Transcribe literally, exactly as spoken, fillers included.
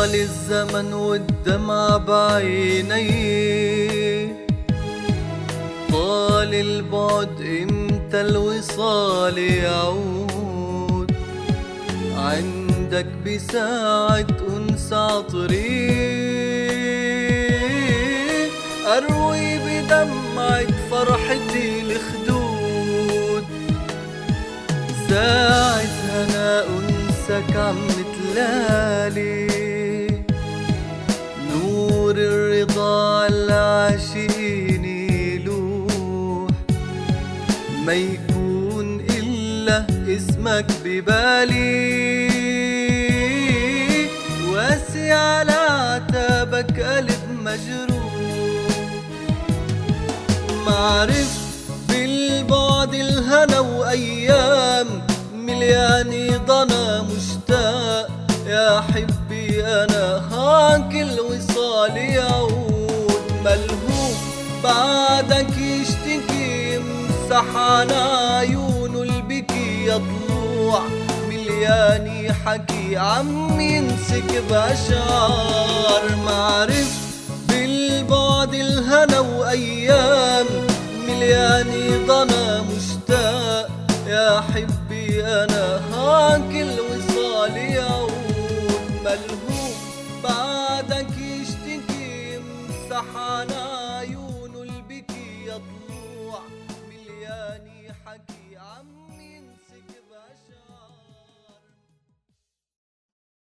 طال الزمن والدمع بعيني، طال البعد امتى الوصال يعود، عندك بساعة أنس عطري، أروي بدمعة فرحتي الخدود، ساعة هنا أنسك عم تلالي، نور الرضا العاشقين يلوح، ما يكون إلا اسمك ببالي، واسي على عتابك قلب مجروح، معرفت بالبعد الهنا وأيام، ملياني ضنا مشتاق يا حبي أنا هاك الوصال يعود، ملهوف بعدك يشتكي يمسح عن عيونه البكي يطلوع، ملياني حكي عم يمسك بأشعار، معرفت بالبعد الهنا وأيام، ملياني ضنا مشتاق يا حبي أنا هاك الوصال يعود، ملهوف بعدك يشتكي يمسح عن عيونه البكي يطلوع، ملياني حكي